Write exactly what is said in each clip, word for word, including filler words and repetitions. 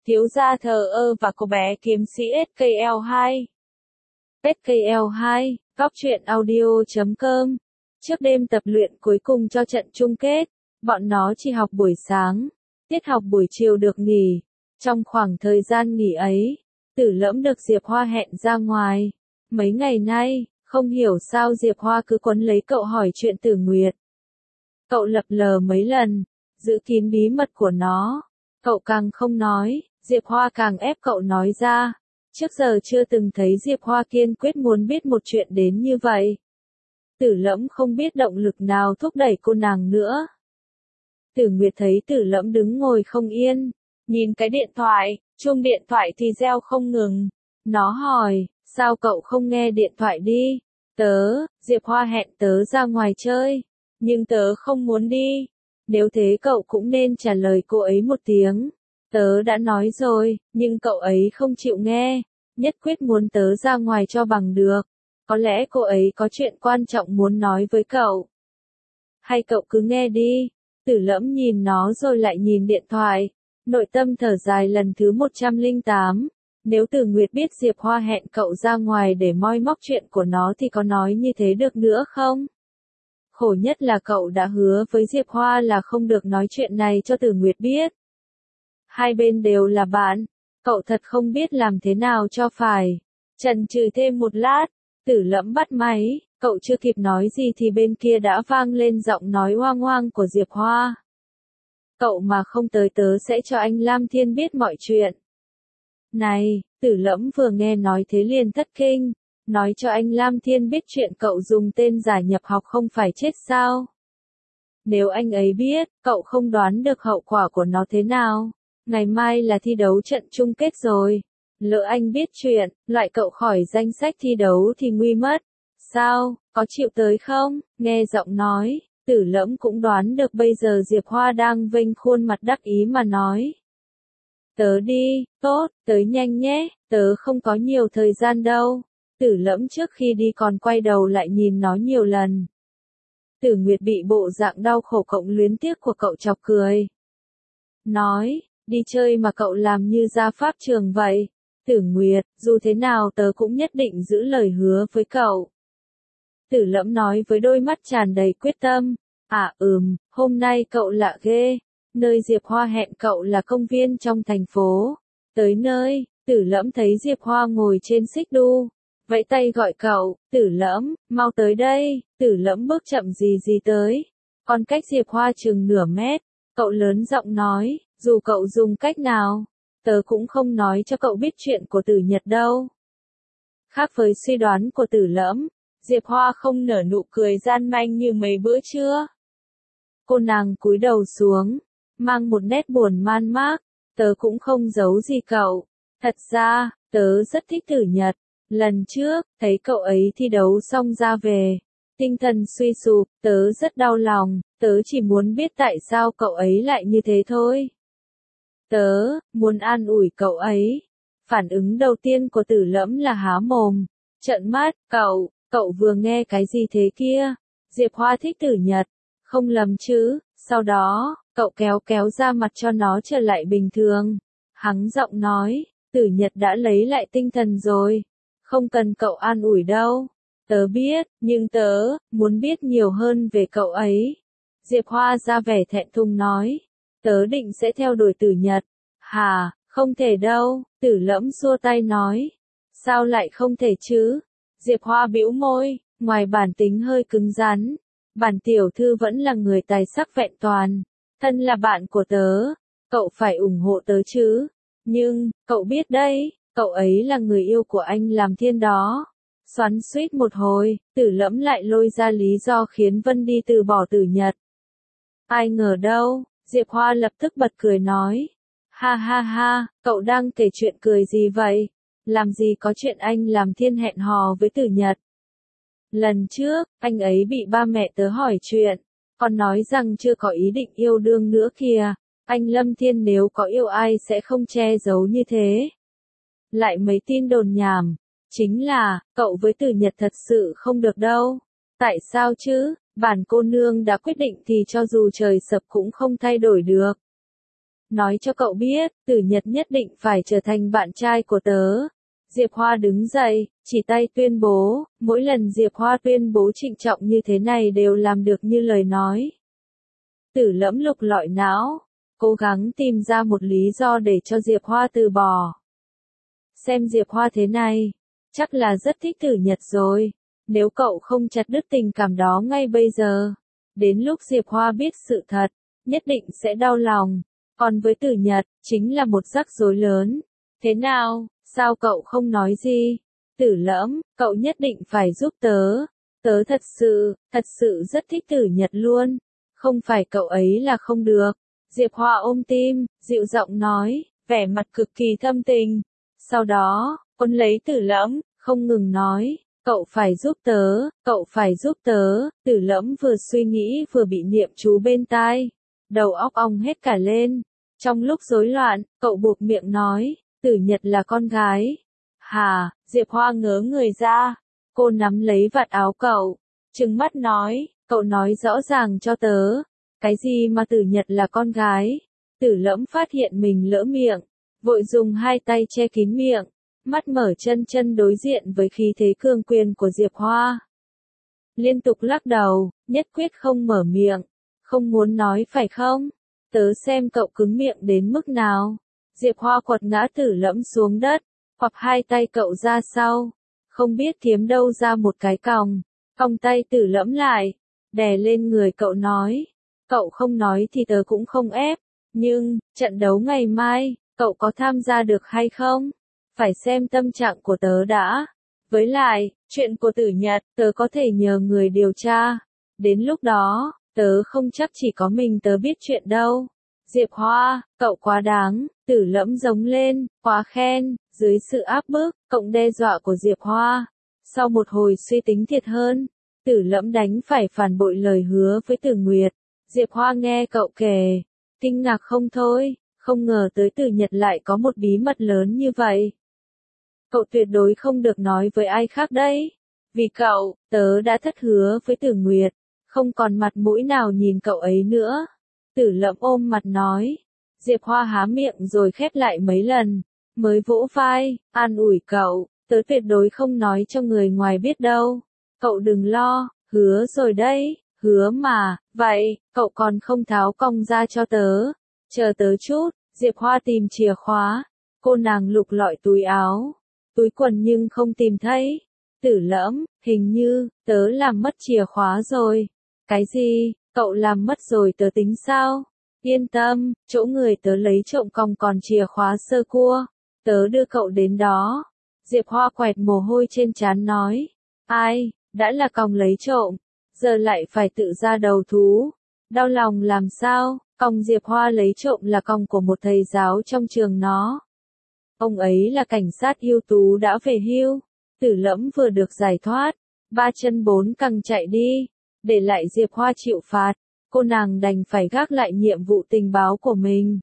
thiếu gia thờ ơ và cô bé kiếm sĩ ét ca lờ hai. ét ca lờ hai, góc truyện audio chấm com. Trước đêm tập luyện cuối cùng cho trận chung kết, bọn nó chỉ học buổi sáng, tiết học buổi chiều được nghỉ. Trong khoảng thời gian nghỉ ấy, Tử Lẫm được Diệp Hoa hẹn ra ngoài. Mấy ngày nay, không hiểu sao Diệp Hoa cứ quấn lấy cậu hỏi chuyện Tử Nguyệt. Cậu lập lờ mấy lần, giữ kín bí mật của nó. Cậu càng không nói, Diệp Hoa càng ép cậu nói ra. Trước giờ chưa từng thấy Diệp Hoa kiên quyết muốn biết một chuyện đến như vậy. Tử Lẫm không biết động lực nào thúc đẩy cô nàng nữa. Tử Nguyệt thấy Tử Lẫm đứng ngồi không yên, nhìn cái điện thoại, chuông điện thoại thì reo không ngừng. Nó hỏi, sao cậu không nghe điện thoại đi? Tớ, Diệp Hoa hẹn tớ ra ngoài chơi, nhưng tớ không muốn đi. Nếu thế cậu cũng nên trả lời cô ấy một tiếng. Tớ đã nói rồi, nhưng cậu ấy không chịu nghe, nhất quyết muốn tớ ra ngoài cho bằng được. Có lẽ cô ấy có chuyện quan trọng muốn nói với cậu. Hay cậu cứ nghe đi. Tử Lẫm nhìn nó rồi lại nhìn điện thoại. Nội tâm thở dài lần thứ một trăm lẻ tám. Nếu Tử Nguyệt biết Diệp Hoa hẹn cậu ra ngoài để moi móc chuyện của nó thì có nói như thế được nữa không? Khổ nhất là cậu đã hứa với Diệp Hoa là không được nói chuyện này cho Tử Nguyệt biết. Hai bên đều là bạn, cậu thật không biết làm thế nào cho phải. Chần chừ thêm một lát, Tử Lẫm bắt máy, cậu chưa kịp nói gì thì bên kia đã vang lên giọng nói oang oang của Diệp Hoa. Cậu mà không tới tớ sẽ cho anh Lam Thiên biết mọi chuyện. Này, Tử Lẫm vừa nghe nói thế liền thất kinh, nói cho anh Lam Thiên biết chuyện cậu dùng tên giả nhập học không phải chết sao? Nếu anh ấy biết, cậu không đoán được hậu quả của nó thế nào. Ngày mai là thi đấu trận chung kết rồi. Lỡ anh biết chuyện, loại cậu khỏi danh sách thi đấu thì nguy mất. Sao, có chịu tới không? Nghe giọng nói, Tử Lẫm cũng đoán được bây giờ Diệp Hoa đang vênh khuôn mặt đắc ý mà nói. Tớ đi, tốt, tới nhanh nhé, tớ không có nhiều thời gian đâu. Tử Lẫm trước khi đi còn quay đầu lại nhìn nó nhiều lần. Tử Nguyệt bị bộ dạng đau khổ cộng luyến tiếc của cậu chọc cười. Nói, đi chơi mà cậu làm như ra pháp trường vậy. Tử Nguyệt, dù thế nào tớ cũng nhất định giữ lời hứa với cậu. Tử Lẫm nói với đôi mắt tràn đầy quyết tâm. À ừm, hôm nay cậu lạ ghê. Nơi Diệp Hoa hẹn cậu là công viên trong thành phố. Tới nơi, Tử Lẫm thấy Diệp Hoa ngồi trên xích đu. Vẫy tay gọi cậu, Tử Lẫm, mau tới đây. Tử Lẫm bước chậm gì gì tới. Còn cách Diệp Hoa chừng nửa mét. Cậu lớn giọng nói, dù cậu dùng cách nào, tớ cũng không nói cho cậu biết chuyện của Tử Nhật đâu. Khác với suy đoán của Tử Lẫm, Diệp Hoa không nở nụ cười gian manh như mấy bữa trưa. Cô nàng cúi đầu xuống, mang một nét buồn man mác, tớ cũng không giấu gì cậu. Thật ra, tớ rất thích Tử Nhật. Lần trước, thấy cậu ấy thi đấu xong ra về, tinh thần suy sụp, tớ rất đau lòng, tớ chỉ muốn biết tại sao cậu ấy lại như thế thôi. Tớ, muốn an ủi cậu ấy. Phản ứng đầu tiên của Tử Lẫm là há mồm, trợn mắt, cậu, cậu vừa nghe cái gì thế kia? Diệp Hoa thích Tử Nhật, không lầm chứ? Sau đó, cậu kéo kéo ra mặt cho nó trở lại bình thường. Hắng giọng nói, Tử Nhật đã lấy lại tinh thần rồi. Không cần cậu an ủi đâu. Tớ biết, nhưng tớ, muốn biết nhiều hơn về cậu ấy. Diệp Hoa ra vẻ thẹn thùng nói. Tớ định sẽ theo đuổi Tử Nhật. Hà, không thể đâu, Tử Lẫm xua tay nói. Sao lại không thể chứ? Diệp Hoa bĩu môi, ngoài bản tính hơi cứng rắn. Bản tiểu thư vẫn là người tài sắc vẹn toàn. Thân là bạn của tớ, cậu phải ủng hộ tớ chứ. Nhưng, cậu biết đấy, cậu ấy là người yêu của anh Làm Thiên đó. Xoắn xuýt một hồi, Tử Lẫm lại lôi ra lý do khiến Vân đi từ bỏ Tử Nhật. Ai ngờ đâu, Diệp Hoa lập tức bật cười nói. Ha ha ha, cậu đang kể chuyện cười gì vậy? Làm gì có chuyện anh Làm Thiên hẹn hò với Tử Nhật. Lần trước, anh ấy bị ba mẹ tớ hỏi chuyện, còn nói rằng chưa có ý định yêu đương nữa kìa. Anh Lâm Thiên nếu có yêu ai sẽ không che giấu như thế. Lại mấy tin đồn nhảm. Chính là, cậu với Tử Nhật thật sự không được đâu. Tại sao chứ? Bản cô nương đã quyết định thì cho dù trời sập cũng không thay đổi được. nói cho cậu biết, Tử Nhật nhất định phải trở thành bạn trai của tớ. Diệp Hoa đứng dậy, chỉ tay tuyên bố, mỗi lần Diệp Hoa tuyên bố trịnh trọng như thế này đều làm được như lời nói. Tử Lẫm lục lọi não, cố gắng tìm ra một lý do để cho Diệp Hoa từ bỏ. Xem Diệp Hoa thế này, chắc là rất thích Tử Nhật rồi. Nếu cậu không chặt đứt tình cảm đó ngay bây giờ, đến lúc Diệp Hoa biết sự thật, nhất định sẽ đau lòng. Còn với Tử Nhật, chính là một rắc rối lớn. Thế nào, sao cậu không nói gì? Tử Lẫm, cậu nhất định phải giúp tớ. Tớ thật sự, thật sự rất thích Tử Nhật luôn. Không phải cậu ấy là không được. Diệp Hoa ôm tim, dịu giọng nói, vẻ mặt cực kỳ thâm tình. Sau đó, ôm lấy Tử Lẫm, không ngừng nói, cậu phải giúp tớ, cậu phải giúp tớ. Tử Lẫm vừa suy nghĩ vừa bị niệm chú bên tai, đầu óc ong hết cả lên. Trong lúc rối loạn, cậu buộc miệng nói, Tử Nhật là con gái. Hà, Diệp Hoa ngớ người ra, cô nắm lấy vạt áo cậu, trừng mắt nói, cậu nói rõ ràng cho tớ, cái gì mà Tử Nhật là con gái? Tử Lẫm phát hiện mình lỡ miệng, vội dùng hai tay che kín miệng, mắt mở chân chân đối diện với khí thế cường quyền của Diệp Hoa. Liên tục lắc đầu, nhất quyết không mở miệng, không muốn nói phải không? Tớ xem cậu cứng miệng đến mức nào. Diệp Hoa quật ngã Tử Lẫm xuống đất, hoặc hai tay cậu ra sau, không biết kiếm đâu ra một cái còng, còng tay Tử Lẫm lại, đè lên người cậu nói, cậu không nói thì tớ cũng không ép, nhưng, trận đấu ngày mai, cậu có tham gia được hay không? Phải xem tâm trạng của tớ đã. Với lại, chuyện của Tử Nhật, tớ có thể nhờ người điều tra. Đến lúc đó, tớ không chắc chỉ có mình tớ biết chuyện đâu. Diệp Hoa, cậu quá đáng. Tử Lẫm giống lên, quá khen. Dưới sự áp bức, cộng đe dọa của Diệp Hoa, sau một hồi suy tính thiệt hơn, Tử Lẫm đánh phải phản bội lời hứa với Tử Nguyệt. Diệp Hoa nghe cậu kể, kinh ngạc không thôi, không ngờ tới Tử Nhật lại có một bí mật lớn như vậy. Cậu tuyệt đối không được nói với ai khác đấy. Vì cậu, tớ đã thất hứa với Tử Nguyệt, không còn mặt mũi nào nhìn cậu ấy nữa. Tử Lẫm ôm mặt nói. Diệp Hoa há miệng rồi khép lại mấy lần, mới vỗ vai, an ủi cậu, tớ tuyệt đối không nói cho người ngoài biết đâu. Cậu đừng lo, hứa rồi đấy, hứa mà, vậy, cậu còn không tháo cong ra cho tớ. Chờ tớ chút, Diệp Hoa tìm chìa khóa, cô nàng lục lọi túi áo, túi quần nhưng không tìm thấy. Tử Lẫm, hình như, tớ làm mất chìa khóa rồi. Cái gì, cậu làm mất rồi tớ tính sao? Yên tâm, chỗ người tớ lấy trộm còng còn chìa khóa sơ cua. Tớ đưa cậu đến đó. Diệp Hoa quẹt mồ hôi trên trán nói. Ai, đã là còng lấy trộm, giờ lại phải tự ra đầu thú. Đau lòng làm sao, còng Diệp Hoa lấy trộm là còng của một thầy giáo trong trường nó. Ông ấy là cảnh sát ưu tú đã về hưu. Tử Lẫm vừa được giải thoát, ba chân bốn cẳng chạy đi, để lại Diệp Hoa chịu phạt. Cô nàng đành phải gác lại nhiệm vụ tình báo của mình.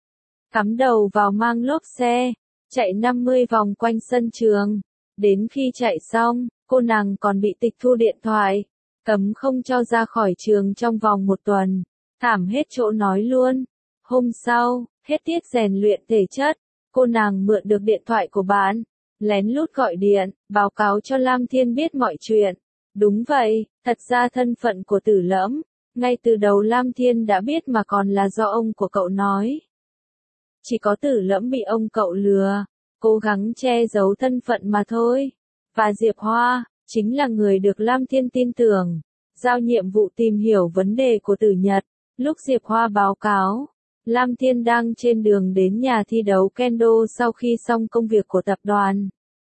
Cắm đầu vào mang lốp xe, chạy năm mươi vòng quanh sân trường. Đến khi chạy xong, cô nàng còn bị tịch thu điện thoại, cấm không cho ra khỏi trường trong vòng một tuần. Thảm hết chỗ nói luôn. Hôm sau, hết tiết rèn luyện thể chất, cô nàng mượn được điện thoại của bạn, lén lút gọi điện, báo cáo cho Lam Thiên biết mọi chuyện. Đúng vậy, thật ra thân phận của Tử Lẫm, ngay từ đầu Lam Thiên đã biết mà còn là do ông của cậu nói. Chỉ có Tử Lẫm bị ông cậu lừa, cố gắng che giấu thân phận mà thôi. Và Diệp Hoa, chính là người được Lam Thiên tin tưởng, giao nhiệm vụ tìm hiểu vấn đề của Tử Nhật. Lúc Diệp Hoa báo cáo, Lam Thiên đang trên đường đến nhà thi đấu Kendo sau khi xong công việc của tập đoàn.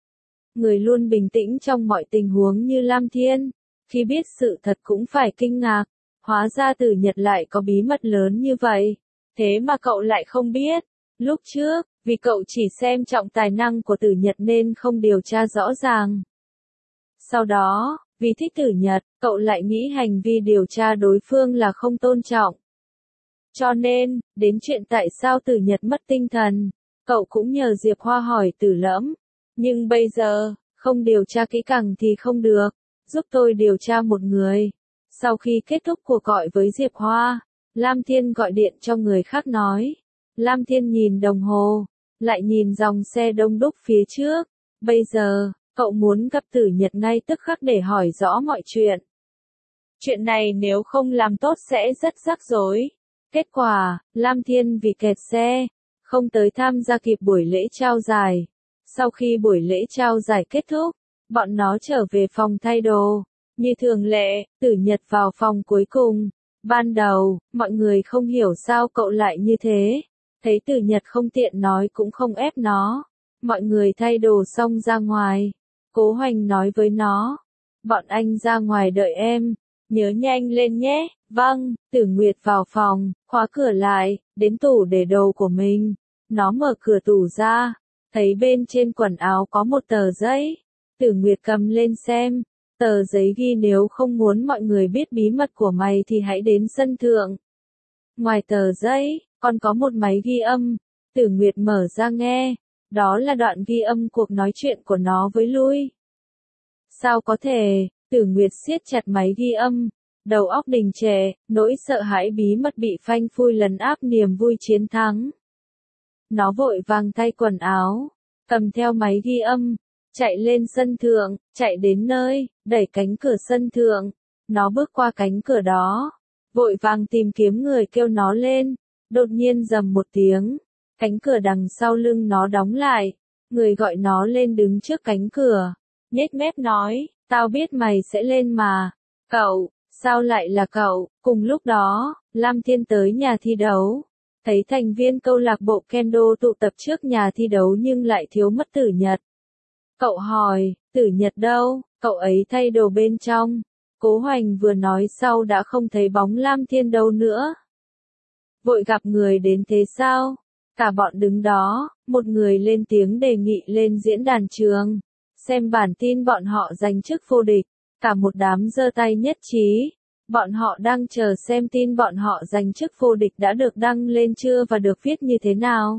Người luôn bình tĩnh trong mọi tình huống như Lam Thiên, khi biết sự thật cũng phải kinh ngạc. Hóa ra Tử Nhật lại có bí mật lớn như vậy. Thế mà cậu lại không biết. Lúc trước, vì cậu chỉ xem trọng tài năng của Tử Nhật nên không điều tra rõ ràng. Sau đó, vì thích Tử Nhật, cậu lại nghĩ hành vi điều tra đối phương là không tôn trọng. Cho nên, đến chuyện tại sao Tử Nhật mất tinh thần, cậu cũng nhờ Diệp Hoa hỏi Tử Lẫm. Nhưng bây giờ, không điều tra kỹ càng thì không được. Giúp tôi điều tra một người. Sau khi kết thúc cuộc gọi với Diệp Hoa, Lam Thiên gọi điện cho người khác nói. Lam Thiên nhìn đồng hồ, lại nhìn dòng xe đông đúc phía trước. Bây giờ, cậu muốn gặp Tử Nhật ngay tức khắc để hỏi rõ mọi chuyện. Chuyện này nếu không làm tốt sẽ rất rắc rối. Kết quả, Lam Thiên vì kẹt xe, không tới tham gia kịp buổi lễ trao giải. Sau khi buổi lễ trao giải kết thúc, bọn nó trở về phòng thay đồ. Như thường lệ, Tử Nhật vào phòng cuối cùng. Ban đầu, mọi người không hiểu sao cậu lại như thế. Thấy Tử Nhật không tiện nói cũng không ép nó. Mọi người thay đồ xong ra ngoài. Cố Hoành nói với nó. Bọn anh ra ngoài đợi em. Nhớ nhanh lên nhé. Vâng, Tử Nguyệt vào phòng, khóa cửa lại, đến tủ để đồ của mình. Nó mở cửa tủ ra. Thấy bên trên quần áo có một tờ giấy. Tử Nguyệt cầm lên xem. Tờ giấy ghi nếu không muốn mọi người biết bí mật của mày thì hãy đến sân thượng. Ngoài tờ giấy, còn có một máy ghi âm. Tử Nguyệt mở ra nghe. Đó là đoạn ghi âm cuộc nói chuyện của nó với Lui. Sao có thể? Tử Nguyệt siết chặt máy ghi âm. Đầu óc đình trệ, nỗi sợ hãi bí mật bị phanh phui lấn áp niềm vui chiến thắng. Nó vội vàng thay quần áo, cầm theo máy ghi âm, chạy lên sân thượng, chạy đến nơi, đẩy cánh cửa sân thượng. Nó bước qua cánh cửa đó, vội vàng tìm kiếm người kêu nó lên. Đột nhiên rầm một tiếng, cánh cửa đằng sau lưng nó đóng lại. Người gọi nó lên đứng trước cánh cửa, nhếch mép nói, tao biết mày sẽ lên mà. Cậu, sao lại là cậu? Cùng lúc đó, Lam Thiên tới nhà thi đấu. Thấy thành viên câu lạc bộ Kendo tụ tập trước nhà thi đấu nhưng lại thiếu mất Tử Nhật. Cậu hỏi, Tử Nhật đâu? Cậu ấy thay đồ bên trong. Cố Hoành vừa nói sau đã không thấy bóng Lam Thiên đâu nữa. Vội gặp người đến thế sao? Cả bọn đứng đó, một người lên tiếng đề nghị lên diễn đàn trường. Xem bản tin bọn họ giành chức vô địch. Cả một đám giơ tay nhất trí. Bọn họ đang chờ xem tin bọn họ giành chức vô địch đã được đăng lên chưa và được viết như thế nào.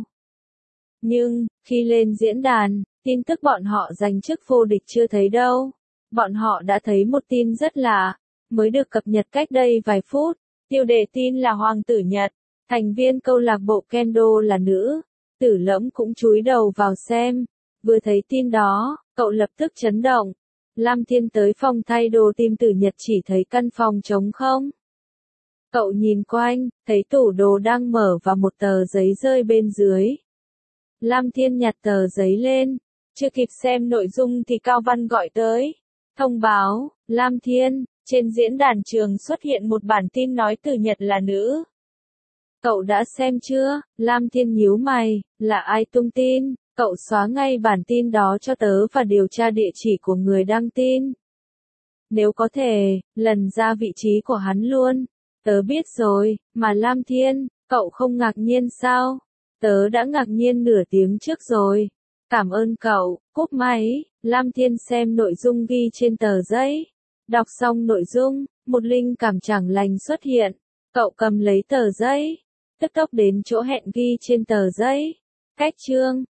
Nhưng, khi lên diễn đàn, tin tức bọn họ giành chức vô địch chưa thấy đâu. Bọn họ đã thấy một tin rất lạ, mới được cập nhật cách đây vài phút. Tiêu đề tin là Hoàng Tử Nhật, thành viên câu lạc bộ Kendo là nữ. Tử Lẫm cũng chúi đầu vào xem. Vừa thấy tin đó, cậu lập tức chấn động. Lam Thiên tới phòng thay đồ tìm Tử Nhật chỉ thấy căn phòng trống không. Cậu nhìn quanh, thấy tủ đồ đang mở và một tờ giấy rơi bên dưới. Lam Thiên nhặt tờ giấy lên, chưa kịp xem nội dung thì Cao Văn gọi tới. Thông báo, Lam Thiên, trên diễn đàn trường xuất hiện một bản tin nói Tử Nhật là nữ. Cậu đã xem chưa? Lam Thiên nhíu mày, là ai tung tin? Cậu xóa ngay bản tin đó cho tớ và điều tra địa chỉ của người đăng tin. Nếu có thể, lần ra vị trí của hắn luôn. Tớ biết rồi, mà Lam Thiên, cậu không ngạc nhiên sao? Tớ đã ngạc nhiên nửa tiếng trước rồi. Cảm ơn cậu, cúp máy. Lam Thiên xem nội dung ghi trên tờ giấy. Đọc xong nội dung, một linh cảm chẳng lành xuất hiện. Cậu cầm lấy tờ giấy, tức tốc đến chỗ hẹn ghi trên tờ giấy. Cách chương